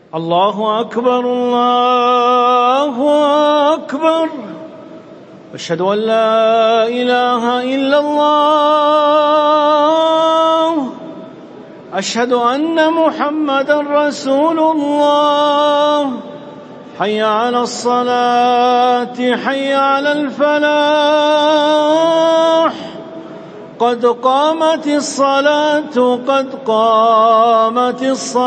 الله أكبر الله أكبر. أشهد أن لا إله إلا الله. أشهد أن محمدا رسول الله. حي على الصلاة حي على الفلاح. قد قامت الصلاة قد قامت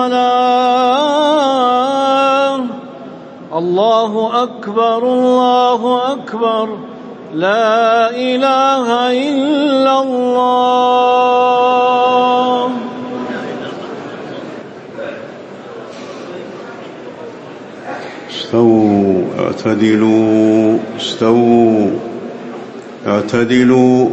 الصلاة. الله أكبر الله أكبر. لا إله إلا الله. استووا اعتدلوا استووا اعتدلوا.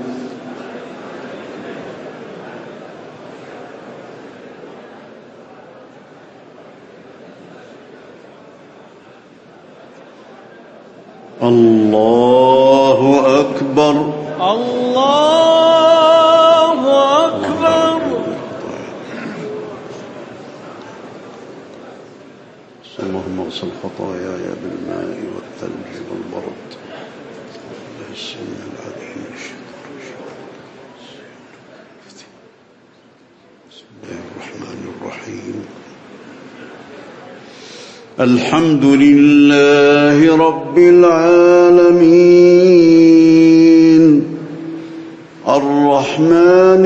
الله أكبر الله أكبر. اللهم اغسل خطاياي بالماء والثلج والبرد. بسم الله الرحمن الرحيم. الحمد لله رب العالمين الرحمن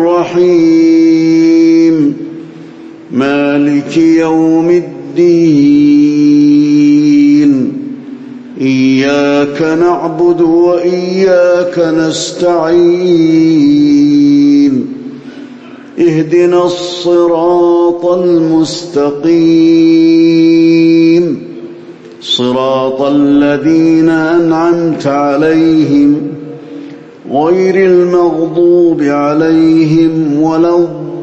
الرحيم مالك يوم الدين. إياك نعبد وإياك نستعين. اهدنا الصراط المستقيم صراط الذين أنعمت عليهم غير المغضوب عليهم ولا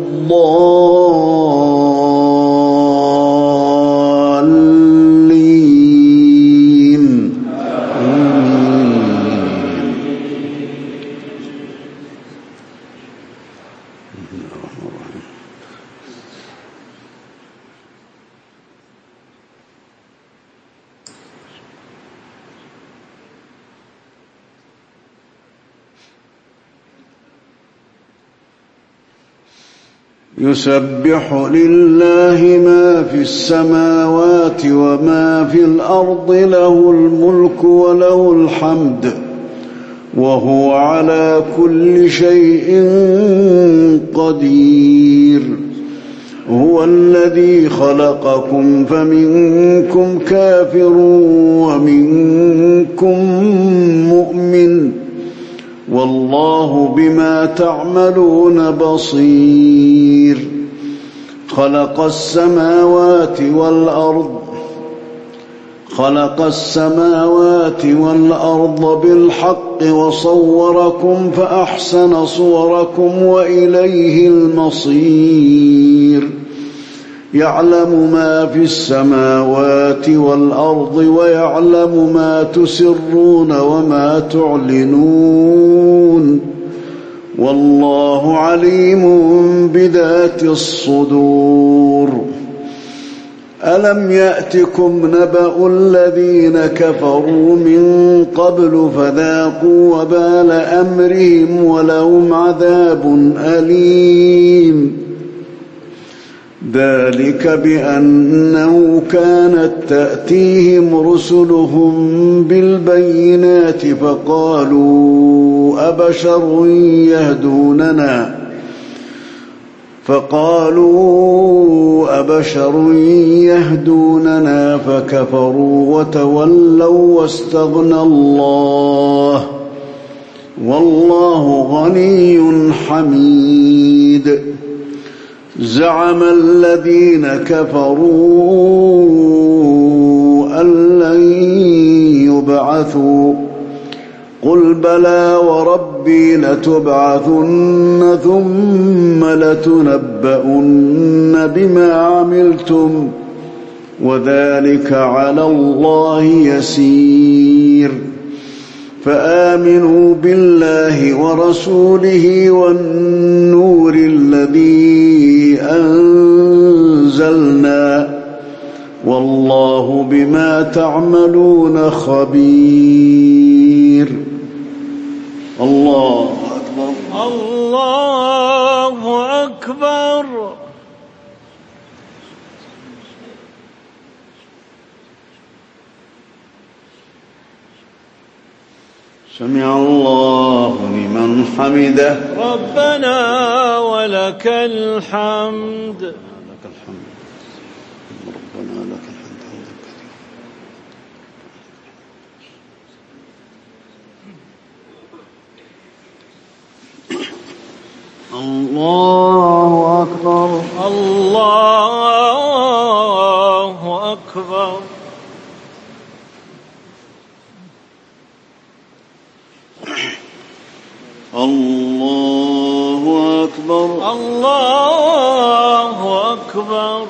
الضالين. يسبح لله ما في السماوات وما في الأرض له الملك وله الحمد وهو على كل شيء قدير. هو الذي خلقكم فمنكم كافر ومنكم مؤمن والله بما تعملون بصير. خلق السماوات والأرض بالحق وصوركم فأحسن صوركم وإليه المصير. يعلم ما في السماوات والأرض ويعلم ما تسرون وما تعلنون والله عليم بذات الصدور. ألم يأتكم نبأ الذين كفروا من قبل فذاقوا وبال أمرهم ولهم عذاب أليم. ذلك بأنه كانت تأتيهم رسلهم بالبينات فقالوا أبشر يهدوننا فكفروا وتولوا واستغنى الله والله غني حميد. زعم الذين كفروا أن لن يبعثوا قل بلى وربي لتبعثن ثم لتنبؤن بما عملتم وذلك على الله يسير. فآمنوا بالله ورسوله والنور الذي أنزلنا والله بما تعملون خبير. الله أكبر. الله أكبر. سمع الله لمن حمده. ربنا ولك الحمد. لك الحمد ربنا لك الحمد حمدا كثيرا. الله أكبر. الله أكبر. الله أكبر. الله أكبر.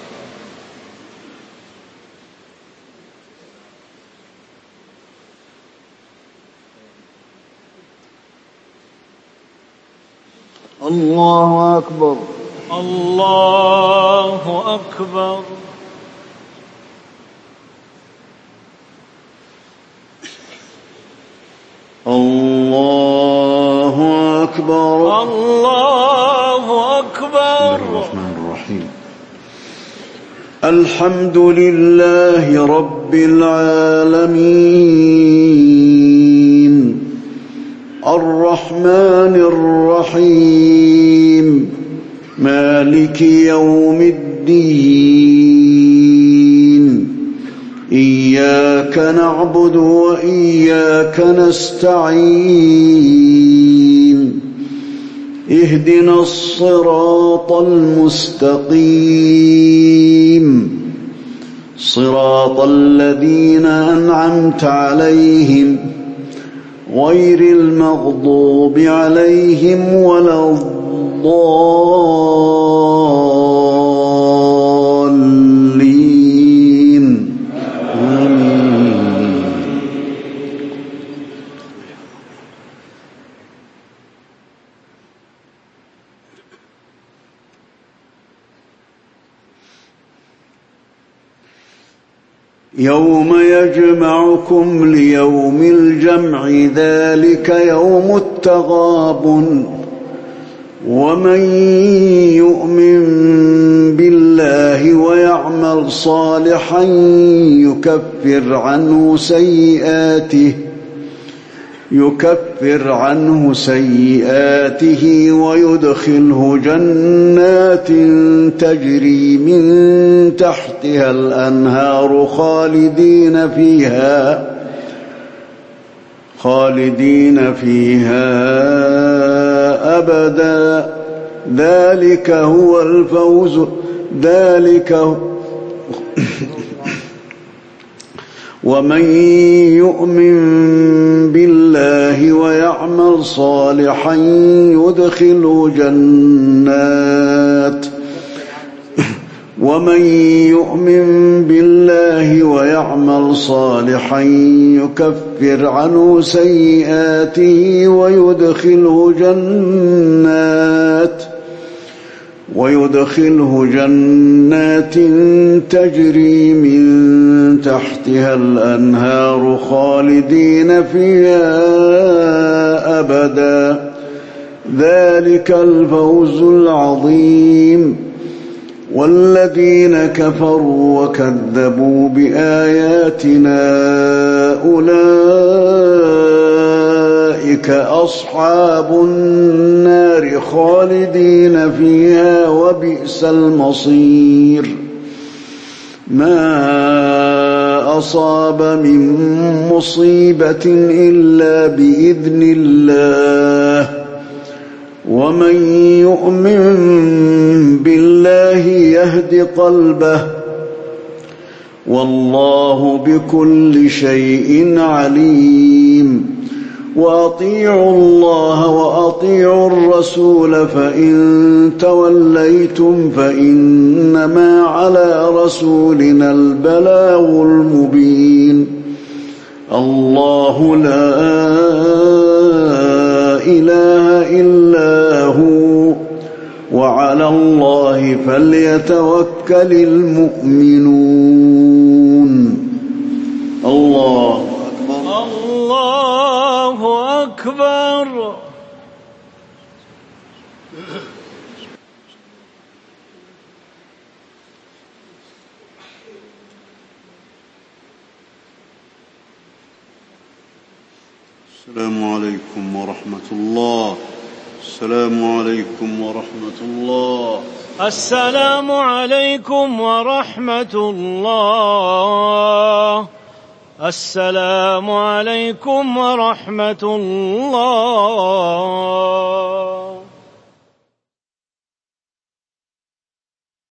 الله أكبر. الله أكبر. الله أكبر. الله أكبر. الرحمن الرحيم. الحمد لله رب العالمين الرحمن الرحيم مالك يوم الدين إياك نعبد وإياك نستعين اهدنا الصراط المستقيم صراط الذين أنعمت عليهم غير المغضوب عليهم ولا الضالين آمين. يوم يجمعكم ليوم الجمع ذلك يوم التغابن ومن يؤمن بالله ويعمل صالحا يكفر عنه سيئاته ويدخله جنات تجري من تحتها الأنهار خالدين فيها أبدا ذلك هو الفوز ومن يؤمن بالله ويعمل صالحا يدخله يكفر عنه سيئاته ويدخله جنات تجري من تحتها الأنهار خالدين فيها أبدا ذلك الفوز العظيم. والذين كفروا وكذبوا بآياتنا أولئك أصحاب النار خالدين فيها وبئس المصير. ما أصاب من مصيبة إلا بإذن الله ومن يؤمن بالله يهد قلبه والله بكل شيء عليم. وأطيعوا الله وأطيعوا الرسول فإن توليتم فإنما على رسولنا البلاغ المبين. الله لا إله إلا هو وعلى الله فليتوكل المؤمنون. الله أكبر. السلام عليكم ورحمة الله. السلام عليكم ورحمة الله. السلام عليكم ورحمة الله. السلام عليكم ورحمة الله.